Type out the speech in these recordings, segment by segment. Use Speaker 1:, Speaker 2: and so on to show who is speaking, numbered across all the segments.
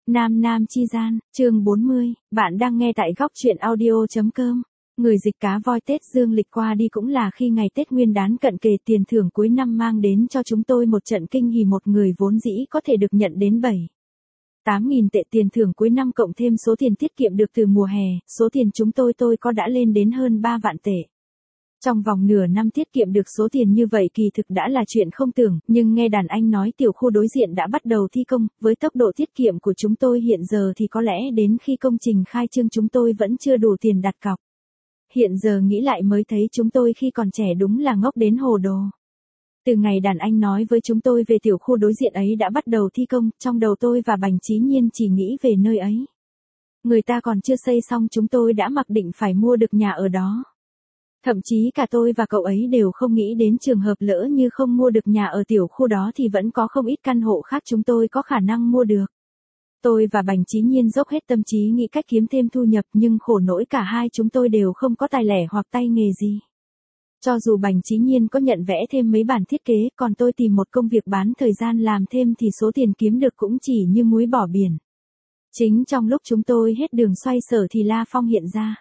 Speaker 1: Nam Nam Chi Gian, chương 40, bạn đang nghe tại góc truyện audio.com. Người dịch cá voi Tết dương lịch qua đi cũng là khi ngày Tết Nguyên đán cận kề, tiền thưởng cuối năm mang đến cho chúng tôi một trận kinh hỉ, một người vốn dĩ có thể được nhận đến 8.000 tệ tiền thưởng cuối năm cộng thêm số tiền tiết kiệm được từ mùa hè, số tiền chúng tôi có đã lên đến hơn 3 vạn tệ. Trong vòng nửa năm tiết kiệm được số tiền như vậy kỳ thực đã là chuyện không tưởng, nhưng nghe đàn anh nói tiểu khu đối diện đã bắt đầu thi công, với tốc độ tiết kiệm của chúng tôi hiện giờ thì có lẽ đến khi công trình khai trương chúng tôi vẫn chưa đủ tiền đặt cọc. Hiện giờ nghĩ lại mới thấy chúng tôi khi còn trẻ đúng là ngốc đến hồ đồ. Từ ngày đàn anh nói với chúng tôi về tiểu khu đối diện ấy đã bắt đầu thi công, trong đầu tôi và Bành Chí Nhiên chỉ nghĩ về nơi ấy. Người ta còn chưa xây xong chúng tôi đã mặc định phải mua được nhà ở đó. Thậm chí cả tôi và cậu ấy đều không nghĩ đến trường hợp lỡ như không mua được nhà ở tiểu khu đó thì vẫn có không ít căn hộ khác chúng tôi có khả năng mua được. Tôi và Bành Chí Nhiên dốc hết tâm trí nghĩ cách kiếm thêm thu nhập, nhưng khổ nỗi cả hai chúng tôi đều không có tài lẻ hoặc tay nghề gì. Cho dù Bành Chí Nhiên có nhận vẽ thêm mấy bản thiết kế, còn tôi tìm một công việc bán thời gian làm thêm thì số tiền kiếm được cũng chỉ như muối bỏ biển. Chính trong lúc chúng tôi hết đường xoay sở thì La Phong hiện ra.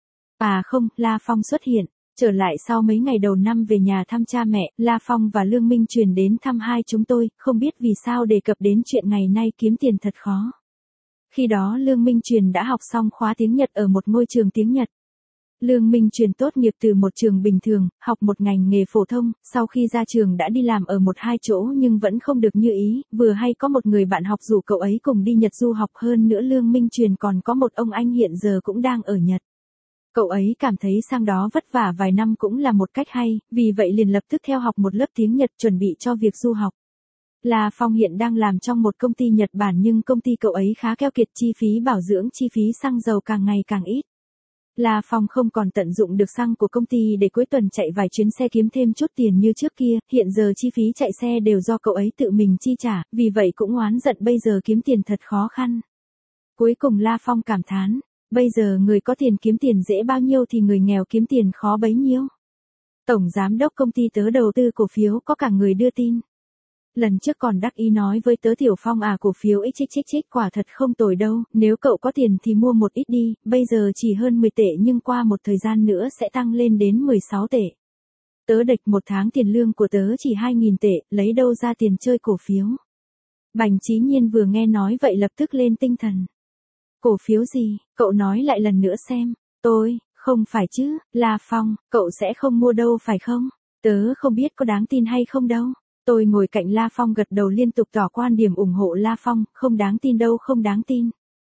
Speaker 1: À không, La Phong xuất hiện. Trở lại sau mấy ngày đầu năm về nhà thăm cha mẹ, La Phong và Lương Minh Truyền đến thăm hai chúng tôi, không biết vì sao đề cập đến chuyện ngày nay kiếm tiền thật khó. Khi đó Lương Minh Truyền đã học xong khóa tiếng Nhật ở một ngôi trường tiếng Nhật. Lương Minh Truyền tốt nghiệp từ một trường bình thường, học một ngành nghề phổ thông, sau khi ra trường đã đi làm ở một hai chỗ nhưng vẫn không được như ý, vừa hay có một người bạn học rủ cậu ấy cùng đi Nhật du học, hơn nữa Lương Minh Truyền còn có một ông anh hiện giờ cũng đang ở Nhật. Cậu ấy cảm thấy sang đó vất vả vài năm cũng là một cách hay, vì vậy liền lập tức theo học một lớp tiếng Nhật chuẩn bị cho việc du học. La Phong hiện đang làm trong một công ty Nhật Bản nhưng công ty cậu ấy khá keo kiệt, chi phí bảo dưỡng, chi phí xăng dầu càng ngày càng ít. La Phong không còn tận dụng được xăng của công ty để cuối tuần chạy vài chuyến xe kiếm thêm chút tiền như trước kia, hiện giờ chi phí chạy xe đều do cậu ấy tự mình chi trả, vì vậy cũng oán giận bây giờ kiếm tiền thật khó khăn. Cuối cùng La Phong cảm thán. Bây giờ người có tiền kiếm tiền dễ bao nhiêu thì người nghèo kiếm tiền khó bấy nhiêu. Tổng giám đốc công ty tớ đầu tư cổ phiếu có cả người đưa tin. Lần trước còn đắc ý nói với tớ Tiểu Phong cổ phiếu XXX quả thật không tồi đâu, nếu cậu có tiền thì mua một ít đi, bây giờ chỉ hơn 10 tệ nhưng qua một thời gian nữa sẽ tăng lên đến 16 tệ. Tớ đệch một tháng tiền lương của tớ chỉ 2.000 tệ, lấy đâu ra tiền chơi cổ phiếu. Bành Chí Nhiên vừa nghe nói vậy lập tức lên tinh thần. Cổ phiếu gì, cậu nói lại lần nữa xem. Tôi, không phải chứ, La Phong, cậu sẽ không mua đâu phải không? Tớ không biết có đáng tin hay không đâu. Tôi ngồi cạnh La Phong gật đầu liên tục tỏ quan điểm ủng hộ La Phong, không đáng tin đâu, không đáng tin.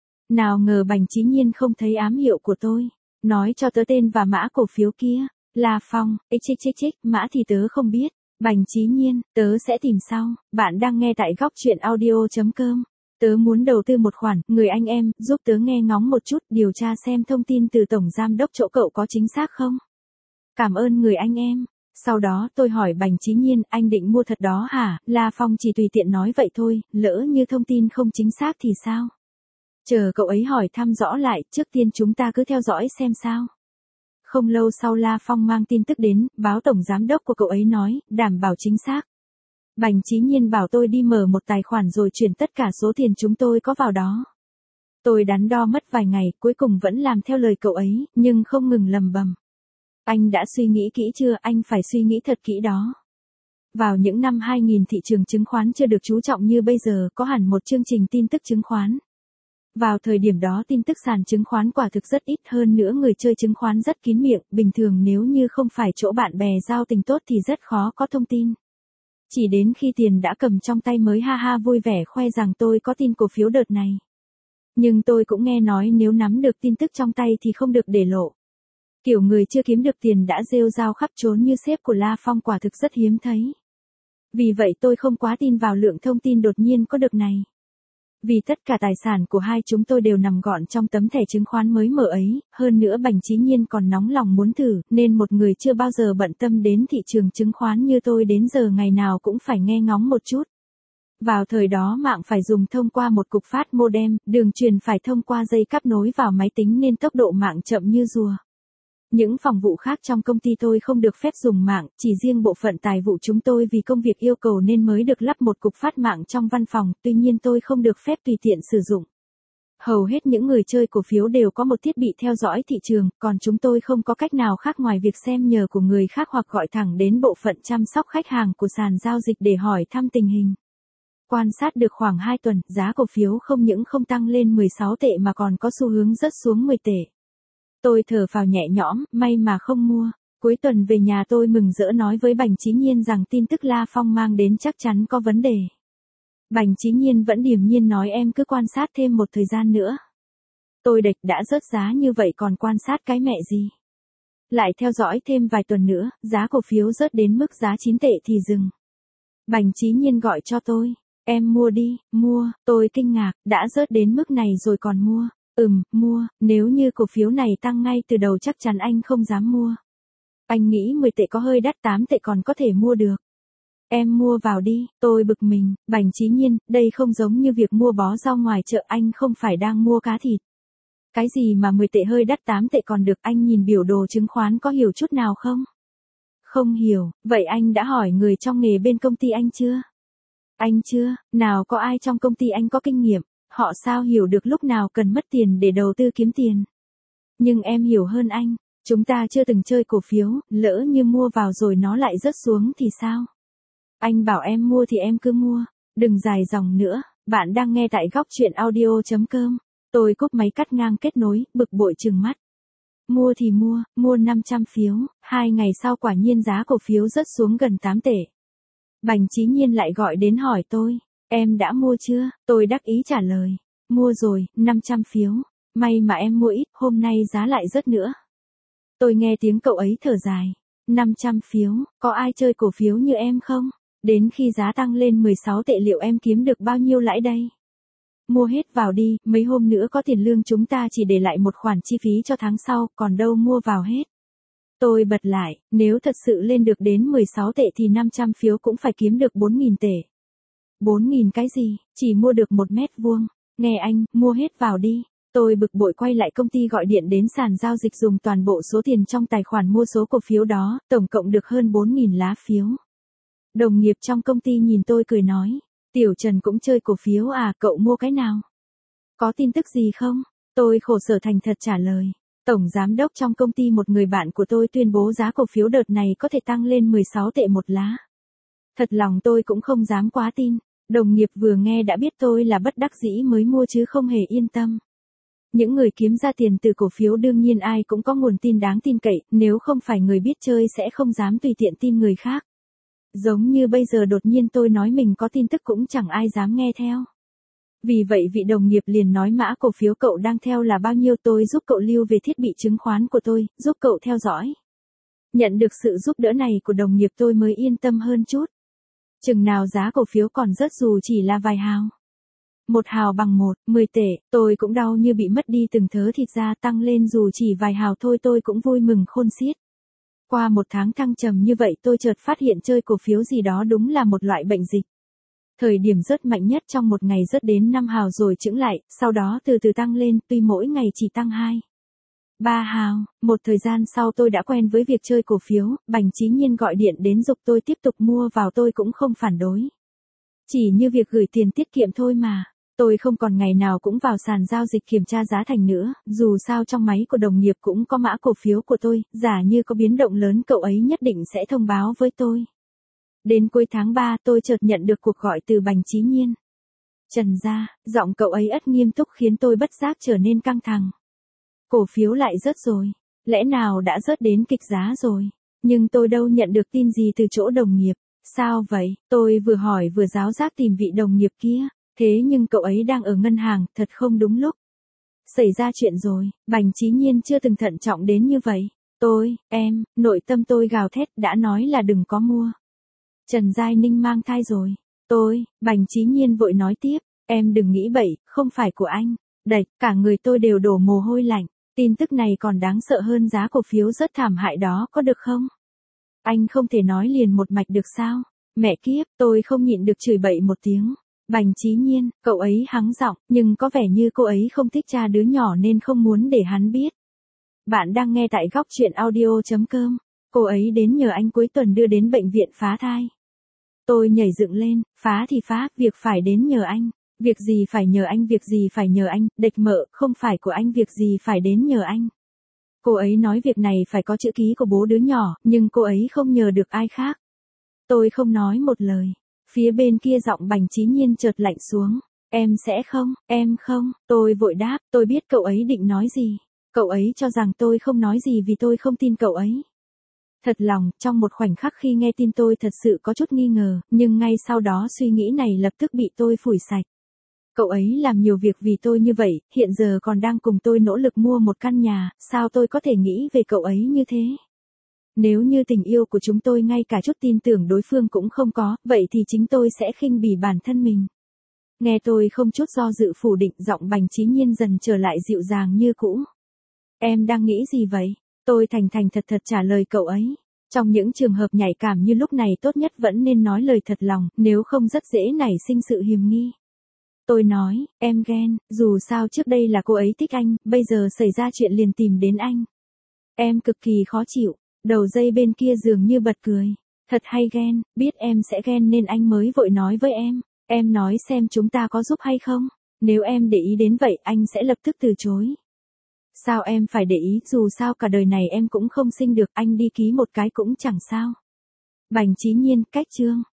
Speaker 1: Nào ngờ Bành Chí Nhiên không thấy ám hiệu của tôi. Nói cho tớ tên và mã cổ phiếu kia. La Phong, XXX, mã thì tớ không biết. Bành Chí Nhiên, tớ sẽ tìm sau. Bạn đang nghe tại góc truyện audio.com. Tớ muốn đầu tư một khoản, người anh em, giúp tớ nghe ngóng một chút, điều tra xem thông tin từ tổng giám đốc chỗ cậu có chính xác không? Cảm ơn người anh em. Sau đó tôi hỏi Bành Chí Nhiên, anh định mua thật đó hả? La Phong chỉ tùy tiện nói vậy thôi, lỡ như thông tin không chính xác thì sao? Chờ cậu ấy hỏi thăm rõ lại, trước tiên chúng ta cứ theo dõi xem sao. Không lâu sau La Phong mang tin tức đến, báo tổng giám đốc của cậu ấy nói, đảm bảo chính xác. Bành Chí Nhiên bảo tôi đi mở một tài khoản rồi chuyển tất cả số tiền chúng tôi có vào đó. Tôi đắn đo mất vài ngày, cuối cùng vẫn làm theo lời cậu ấy, nhưng không ngừng lầm bầm. Anh đã suy nghĩ kỹ chưa? Anh phải suy nghĩ thật kỹ đó. Vào những năm 2000 thị trường chứng khoán chưa được chú trọng như bây giờ, có hẳn một chương trình tin tức chứng khoán. Vào thời điểm đó tin tức sàn chứng khoán quả thực rất ít, hơn nữa người chơi chứng khoán rất kín miệng, bình thường nếu như không phải chỗ bạn bè giao tình tốt thì rất khó có thông tin. Chỉ đến khi tiền đã cầm trong tay mới ha ha vui vẻ khoe rằng tôi có tin cổ phiếu đợt này. Nhưng tôi cũng nghe nói nếu nắm được tin tức trong tay thì không được để lộ. Kiểu người chưa kiếm được tiền đã rêu rao khắp trốn như sếp của La Phong quả thực rất hiếm thấy. Vì vậy tôi không quá tin vào lượng thông tin đột nhiên có được này. Vì tất cả tài sản của hai chúng tôi đều nằm gọn trong tấm thẻ chứng khoán mới mở ấy, hơn nữa Bành Chí Nhiên còn nóng lòng muốn thử, nên một người chưa bao giờ bận tâm đến thị trường chứng khoán như tôi đến giờ ngày nào cũng phải nghe ngóng một chút. Vào thời đó mạng phải dùng thông qua một cục phát modem, đường truyền phải thông qua dây cáp nối vào máy tính nên tốc độ mạng chậm như rùa. Những phòng vụ khác trong công ty tôi không được phép dùng mạng, chỉ riêng bộ phận tài vụ chúng tôi vì công việc yêu cầu nên mới được lắp một cục phát mạng trong văn phòng, tuy nhiên tôi không được phép tùy tiện sử dụng. Hầu hết những người chơi cổ phiếu đều có một thiết bị theo dõi thị trường, còn chúng tôi không có cách nào khác ngoài việc xem nhờ của người khác hoặc gọi thẳng đến bộ phận chăm sóc khách hàng của sàn giao dịch để hỏi thăm tình hình. Quan sát được khoảng 2 tuần, giá cổ phiếu không những không tăng lên 16 tệ mà còn có xu hướng rớt xuống 10 tệ. Tôi thở phào nhẹ nhõm, may mà không mua. Cuối tuần về nhà tôi mừng rỡ nói với Bành Chí Nhiên rằng tin tức La Phong mang đến chắc chắn có vấn đề. Bành Chí Nhiên vẫn điềm nhiên nói em cứ quan sát thêm một thời gian nữa. Tôi địch đã rớt giá như vậy còn quan sát cái mẹ gì. Lại theo dõi thêm vài tuần nữa, giá cổ phiếu rớt đến mức giá 9 tệ thì dừng. Bành Chí Nhiên gọi cho tôi. Em mua đi, mua, tôi kinh ngạc, đã rớt đến mức này rồi còn mua. Mua, nếu như cổ phiếu này tăng ngay từ đầu chắc chắn anh không dám mua. Anh nghĩ 10 tệ có hơi đắt, 8 tệ còn có thể mua được. Em mua vào đi, tôi bực mình, Bành Chí Nhiên, đây không giống như việc mua bó rau ngoài chợ, anh không phải đang mua cá thịt. Cái gì mà 10 tệ hơi đắt 8 tệ còn được, anh nhìn biểu đồ chứng khoán có hiểu chút nào không? Không hiểu, vậy anh đã hỏi người trong nghề bên công ty anh chưa? Anh chưa, nào có ai trong công ty anh có kinh nghiệm, họ sao hiểu được lúc nào cần mất tiền để đầu tư kiếm tiền. Nhưng em hiểu hơn anh, chúng ta chưa từng chơi cổ phiếu, lỡ như mua vào rồi nó lại rớt xuống thì sao? Anh bảo em mua thì em cứ mua, đừng dài dòng nữa, bạn đang nghe tại góc truyện audio.com. Tôi cúp máy cắt ngang kết nối, bực bội trừng mắt. Mua thì mua 500 phiếu, 2 ngày sau quả nhiên giá cổ phiếu rớt xuống gần 8 tệ. Bành Chí Nhiên lại gọi đến hỏi tôi, em đã mua chưa? Tôi đắc ý trả lời, mua rồi, 500 phiếu, may mà em mua ít, hôm nay giá lại rớt nữa. Tôi nghe tiếng cậu ấy thở dài, 500 phiếu, có ai chơi cổ phiếu như em không? Đến khi giá tăng lên 16 tệ liệu em kiếm được bao nhiêu lãi đây? Mua hết vào đi, mấy hôm nữa có tiền lương chúng ta chỉ để lại một khoản chi phí cho tháng sau, còn đâu mua vào hết. Tôi bật lại, nếu thật sự lên được đến 16 tệ thì 500 phiếu cũng phải kiếm được 4.000 tệ. 4.000 cái gì, chỉ mua được 1 mét vuông. Nghe anh, mua hết vào đi. Tôi bực bội quay lại công ty gọi điện đến sàn giao dịch dùng toàn bộ số tiền trong tài khoản mua số cổ phiếu đó, tổng cộng được hơn 4.000 lá phiếu. Đồng nghiệp trong công ty nhìn tôi cười nói, Tiểu Trần cũng chơi cổ phiếu à, cậu mua cái nào? Có tin tức gì không? Tôi khổ sở thành thật trả lời. Tổng giám đốc trong công ty một người bạn của tôi tuyên bố giá cổ phiếu đợt này có thể tăng lên 16 tệ một lá. Thật lòng tôi cũng không dám quá tin. Đồng nghiệp vừa nghe đã biết tôi là bất đắc dĩ mới mua chứ không hề yên tâm. Những người kiếm ra tiền từ cổ phiếu đương nhiên ai cũng có nguồn tin đáng tin cậy, nếu không phải người biết chơi sẽ không dám tùy tiện tin người khác. Giống như bây giờ đột nhiên tôi nói mình có tin tức cũng chẳng ai dám nghe theo. Vì vậy vị đồng nghiệp liền nói mã cổ phiếu cậu đang theo là bao nhiêu, tôi giúp cậu lưu về thiết bị chứng khoán của tôi, giúp cậu theo dõi. Nhận được sự giúp đỡ này của đồng nghiệp tôi mới yên tâm hơn chút. Chừng nào giá cổ phiếu còn rớt dù chỉ là vài hào. 1 hào bằng 10 tệ, tôi cũng đau như bị mất đi từng thớ thịt ra, tăng lên dù chỉ vài hào thôi tôi cũng vui mừng khôn xiết. Qua 1 tháng thăng trầm như vậy tôi chợt phát hiện chơi cổ phiếu gì đó đúng là một loại bệnh dịch. Thời điểm rớt mạnh nhất trong một ngày rớt đến 5 hào rồi chững lại, sau đó từ từ tăng lên, tuy mỗi ngày chỉ tăng 2, 3 hào. Một thời gian sau tôi đã quen với việc chơi cổ phiếu, Bành Chí Nhiên gọi điện đến giục tôi tiếp tục mua vào tôi cũng không phản đối. Chỉ như việc gửi tiền tiết kiệm thôi mà. Tôi không còn ngày nào cũng vào sàn giao dịch kiểm tra giá thành nữa, dù sao trong máy của đồng nghiệp cũng có mã cổ phiếu của tôi, giả như có biến động lớn cậu ấy nhất định sẽ thông báo với tôi. Đến cuối tháng 3 tôi chợt nhận được cuộc gọi từ Bành Chí Nhiên. Trần gia, giọng cậu ấy ất nghiêm túc khiến tôi bất giác trở nên căng thẳng. Cổ phiếu lại rớt rồi, lẽ nào đã rớt đến kịch giá rồi, nhưng tôi đâu nhận được tin gì từ chỗ đồng nghiệp. Sao vậy? Tôi vừa hỏi vừa giáo giác tìm vị đồng nghiệp kia, thế nhưng cậu ấy đang ở ngân hàng, thật không đúng lúc. Xảy ra chuyện rồi, Bành Chí Nhiên chưa từng thận trọng đến như vậy. Nội tâm tôi gào thét, đã nói là đừng có mua. Trần Giai Ninh mang thai rồi. Bành Chí Nhiên vội nói tiếp, em đừng nghĩ bậy, không phải của anh. Đẩy, cả người tôi đều đổ mồ hôi lạnh. Tin tức này còn đáng sợ hơn giá cổ phiếu rất thảm hại đó, có được không? Anh không thể nói liền một mạch được sao? Mẹ kiếp, tôi không nhịn được chửi bậy một tiếng. Bành Chí Nhiên, cậu ấy hắng giọng, nhưng có vẻ như cô ấy không thích cha đứa nhỏ nên không muốn để hắn biết. Bạn đang nghe tại góc truyện audio.com. Cô ấy đến nhờ anh cuối tuần đưa đến bệnh viện phá thai. Tôi nhảy dựng lên, phá thì phá, việc phải đến nhờ anh. Việc gì phải nhờ anh, việc gì phải nhờ anh, địch mợ, không phải của anh, việc gì phải đến nhờ anh. Cô ấy nói việc này phải có chữ ký của bố đứa nhỏ, nhưng cô ấy không nhờ được ai khác. Tôi không nói một lời. Phía bên kia giọng Bành Chí Nhiên chợt lạnh xuống. Em sẽ không, em không, tôi vội đáp, tôi biết cậu ấy định nói gì. Cậu ấy cho rằng tôi không nói gì vì tôi không tin cậu ấy. Thật lòng, trong một khoảnh khắc khi nghe tin tôi thật sự có chút nghi ngờ, nhưng ngay sau đó suy nghĩ này lập tức bị tôi phủi sạch. Cậu ấy làm nhiều việc vì tôi như vậy, hiện giờ còn đang cùng tôi nỗ lực mua một căn nhà, sao tôi có thể nghĩ về cậu ấy như thế? Nếu như tình yêu của chúng tôi ngay cả chút tin tưởng đối phương cũng không có, vậy thì chính tôi sẽ khinh bỉ bản thân mình. Nghe tôi không chút do dự phủ định, giọng Bành Chí Nhiên dần trở lại dịu dàng như cũ. Em đang nghĩ gì vậy? Tôi thành thành thật thật trả lời cậu ấy. Trong những trường hợp nhạy cảm như lúc này tốt nhất vẫn nên nói lời thật lòng, nếu không rất dễ nảy sinh sự hiềm nghi. Tôi nói, em ghen, dù sao trước đây là cô ấy thích anh, bây giờ xảy ra chuyện liền tìm đến anh. Em cực kỳ khó chịu, đầu dây bên kia dường như bật cười. Thật hay ghen, biết em sẽ ghen nên anh mới vội nói với em. Em nói xem chúng ta có giúp hay không? Nếu em để ý đến vậy anh sẽ lập tức từ chối. Sao em phải để ý, dù sao cả đời này em cũng không sinh được, anh đi ký một cái cũng chẳng sao. Bành Chí Nhiên, cách chương.